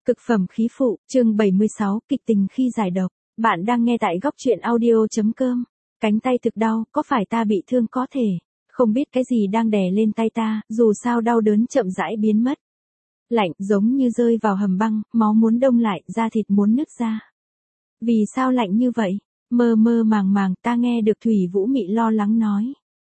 Cực phẩm khí phụ, chương 76, kịch tình khi giải độc. Bạn đang nghe tại góc truyện audio.com. Cánh tay thực đau, có phải ta bị thương có thể? Không biết cái gì đang đè lên tay ta, dù sao đau đớn chậm rãi biến mất. Lạnh, giống như rơi vào hầm băng, máu muốn đông lại, da thịt muốn nứt ra. Vì sao lạnh như vậy? Mơ mơ màng màng, ta nghe được Thủy Vũ Mị lo lắng nói.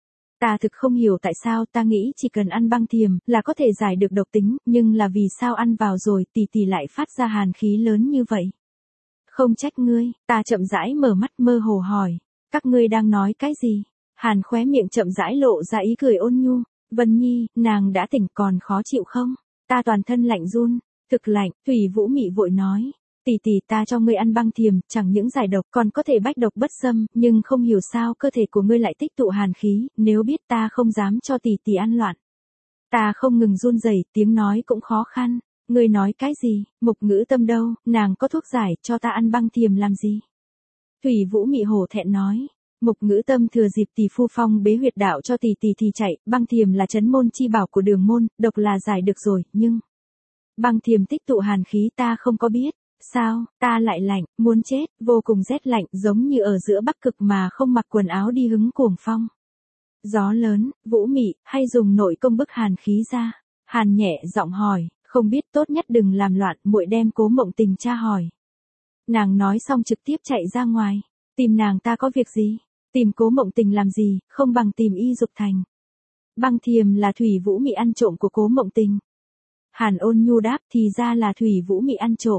Ta thực không hiểu tại sao, ta nghĩ chỉ cần ăn băng thiềm là có thể giải được độc tính, nhưng là vì sao ăn vào rồi tỷ tỷ lại phát ra hàn khí lớn như vậy? Không trách ngươi, ta chậm rãi mở mắt mơ hồ hỏi, các ngươi đang nói cái gì? Hàn khóe miệng chậm rãi lộ ra ý cười ôn nhu, Vân Nhi, nàng đã tỉnh còn khó chịu không? Ta toàn thân lạnh run, thực lạnh, Thủy Vũ Mị vội nói. Tỷ tỷ, ta cho ngươi ăn băng thiềm, chẳng những giải độc còn có thể bách độc bất xâm, nhưng không hiểu sao cơ thể của ngươi lại tích tụ hàn khí, nếu biết ta không dám cho tỷ tỷ ăn loạn. Ta không ngừng run rẩy, tiếng nói cũng khó khăn. Ngươi nói cái gì? Mục Ngữ Tâm đâu, nàng có thuốc giải, cho ta ăn băng thiềm làm gì? Thủy Vũ Mị hổ thẹn nói. Mục Ngữ Tâm thừa dịp tỷ phu phong bế huyệt đạo cho tỷ tỷ thì chạy, băng thiềm là trấn môn chi bảo của Đường môn, độc là giải được rồi, nhưng băng thiềm tích tụ hàn khí ta không có biết. Sao, ta lại lạnh, muốn chết, vô cùng rét lạnh, giống như ở giữa Bắc Cực mà không mặc quần áo đi hứng cuồng phong. Gió lớn, Vũ Mị, hay dùng nội công bức hàn khí ra? Hàn nhẹ giọng hỏi, không biết, tốt nhất đừng làm loạn, muội đem Cố Mộng Tình tra hỏi. Nàng nói xong trực tiếp chạy ra ngoài, tìm nàng ta có việc gì? Tìm Cố Mộng Tình làm gì, không bằng tìm Y Dục Thành. Băng thiềm là Thủy Vũ Mị ăn trộm của Cố Mộng Tình. Hàn ôn nhu đáp, thì ra là Thủy Vũ Mị ăn trộm.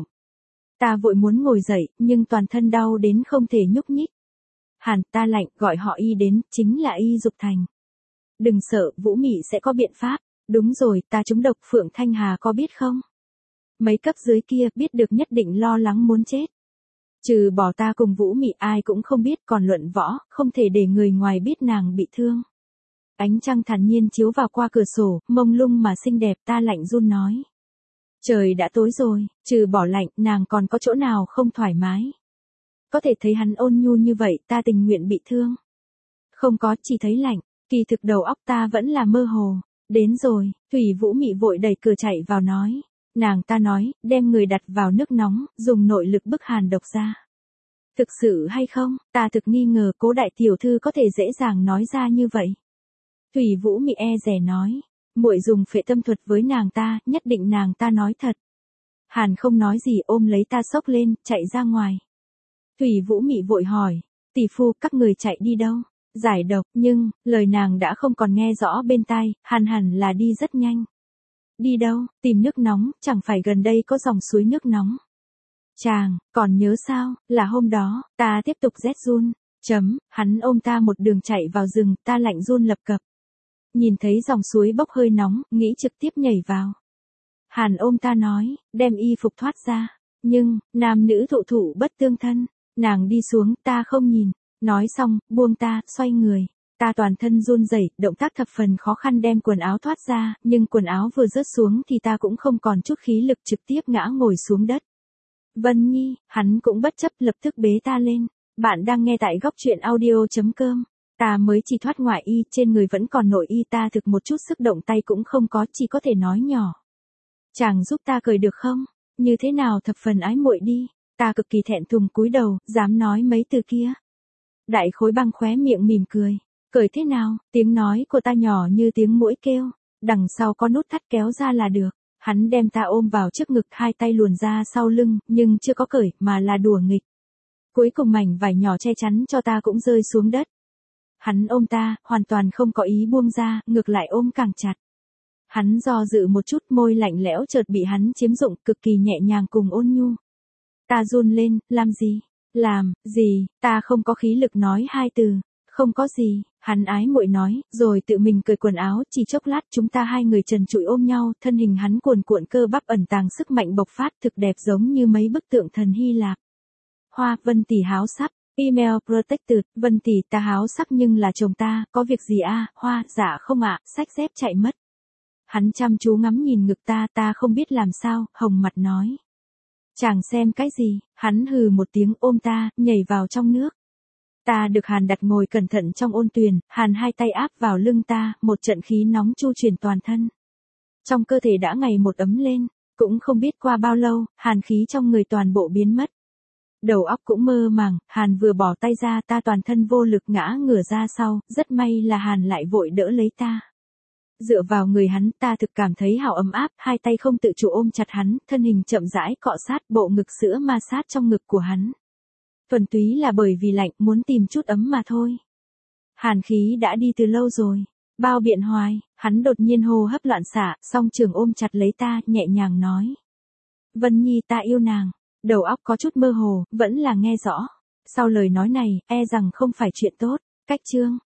Ta vội muốn ngồi dậy, nhưng toàn thân đau đến không thể nhúc nhích. Hàn, ta lạnh, gọi họ Y đến, chính là Y Dục Thành. Đừng sợ, Vũ Mị sẽ có biện pháp. Đúng rồi, ta trúng độc, Phượng Thanh Hà có biết không? Mấy cấp dưới kia, biết được nhất định lo lắng muốn chết. Trừ bỏ ta cùng Vũ Mị ai cũng không biết, còn Luận Võ, không thể để người ngoài biết nàng bị thương. Ánh trăng thản nhiên chiếu vào qua cửa sổ, mông lung mà xinh đẹp, ta lạnh run nói. Trời đã tối rồi, trừ bỏ lạnh, nàng còn có chỗ nào không thoải mái. Có thể thấy hắn ôn nhu như vậy, ta tình nguyện bị thương. Không có, chỉ thấy lạnh, kỳ thực đầu óc ta vẫn là mơ hồ. Đến rồi, Thủy Vũ Mị vội đẩy cửa chạy vào nói. Nàng ta nói, đem người đặt vào nước nóng, dùng nội lực bức hàn độc ra. Thực sự hay không, ta thực nghi ngờ Cố đại tiểu thư có thể dễ dàng nói ra như vậy. Thủy Vũ Mị e dè nói. Muội dùng phệ tâm thuật với nàng ta, nhất định nàng ta nói thật. Hàn không nói gì, ôm lấy ta xốc lên, chạy ra ngoài. Thủy Vũ Mị vội hỏi, tỷ phu, các người chạy đi đâu? Giải độc, nhưng, lời nàng đã không còn nghe rõ bên tai, Hàn hẳn là đi rất nhanh. Đi đâu, tìm nước nóng, chẳng phải gần đây có dòng suối nước nóng. Chàng, còn nhớ sao, là hôm đó, ta tiếp tục rét run, hắn ôm ta một đường chạy vào rừng, ta lạnh run lập cập. Nhìn thấy dòng suối bốc hơi nóng, nghĩ trực tiếp nhảy vào. Hàn ôm ta nói, đem y phục thoát ra. Nhưng, nam nữ thụ thụ bất tương thân. Nàng đi xuống, ta không nhìn. Nói xong, buông ta, xoay người. Ta toàn thân run rẩy, động tác thập phần khó khăn đem quần áo thoát ra, nhưng quần áo vừa rớt xuống thì ta cũng không còn chút khí lực, trực tiếp ngã ngồi xuống đất. Vân Nhi, hắn cũng bất chấp lập tức bế ta lên. Bạn đang nghe tại góc truyện audio.com. Ta mới chỉ thoát ngoại y, trên người vẫn còn nội y, ta thực một chút sức động tay cũng không có, chỉ có thể nói nhỏ. Chàng giúp ta cởi được không? Như thế nào thập phần ái muội đi. Ta cực kỳ thẹn thùng cúi đầu, dám nói mấy từ kia. Đại Khối Băng khóe miệng mỉm cười. Cởi thế nào? Tiếng nói của ta nhỏ như tiếng muỗi kêu. Đằng sau có nút thắt kéo ra là được. Hắn đem ta ôm vào trước ngực, hai tay luồn ra sau lưng, nhưng chưa có cởi, mà là đùa nghịch. Cuối cùng mảnh vải nhỏ che chắn cho ta cũng rơi xuống đất. Hắn ôm ta, hoàn toàn không có ý buông ra, ngược lại ôm càng chặt. Hắn do dự một chút, môi lạnh lẽo chợt bị hắn chiếm dụng, cực kỳ nhẹ nhàng cùng ôn nhu. Ta run lên, làm gì? Làm, gì? Ta không có khí lực nói hai từ. Không có gì, hắn ái muội nói, rồi tự mình cởi quần áo, chỉ chốc lát chúng ta hai người trần trụi ôm nhau, thân hình hắn cuồn cuộn cơ bắp ẩn tàng sức mạnh bộc phát, thực đẹp giống như mấy bức tượng thần Hy Lạp. Hoa, Vân tỷ háo sắp. Email protected, Vân tỷ, ta háo sắc nhưng là chồng ta, có việc gì a? Hoa, dạ không ạ, xách dép chạy mất. Hắn chăm chú ngắm nhìn ngực ta, ta không biết làm sao, hồng mặt nói. Chàng xem cái gì? Hắn hừ một tiếng ôm ta, nhảy vào trong nước. Ta được Hàn đặt ngồi cẩn thận trong ôn tuyền, Hàn hai tay áp vào lưng ta, một trận khí nóng chu truyền toàn thân. Trong cơ thể đã ngày một ấm lên. Cũng không biết qua bao lâu, hàn khí trong người toàn bộ biến mất. Đầu óc cũng mơ màng, Hàn vừa bỏ tay ra ta toàn thân vô lực ngã ngửa ra sau, rất may là Hàn lại vội đỡ lấy ta. Dựa vào người hắn ta thực cảm thấy hào ấm áp, hai tay không tự chủ ôm chặt hắn, thân hình chậm rãi cọ sát bộ ngực sữa ma sát trong ngực của hắn. Thuần túy là bởi vì lạnh muốn tìm chút ấm mà thôi. Hàn khí đã đi từ lâu rồi. Bao biện hoài, hắn đột nhiên hô hấp loạn xạ, song trường ôm chặt lấy ta, nhẹ nhàng nói. Vân Nhi ta yêu nàng. Đầu óc có chút mơ hồ, vẫn là nghe rõ. Sau lời nói này, e rằng không phải chuyện tốt. Cách chương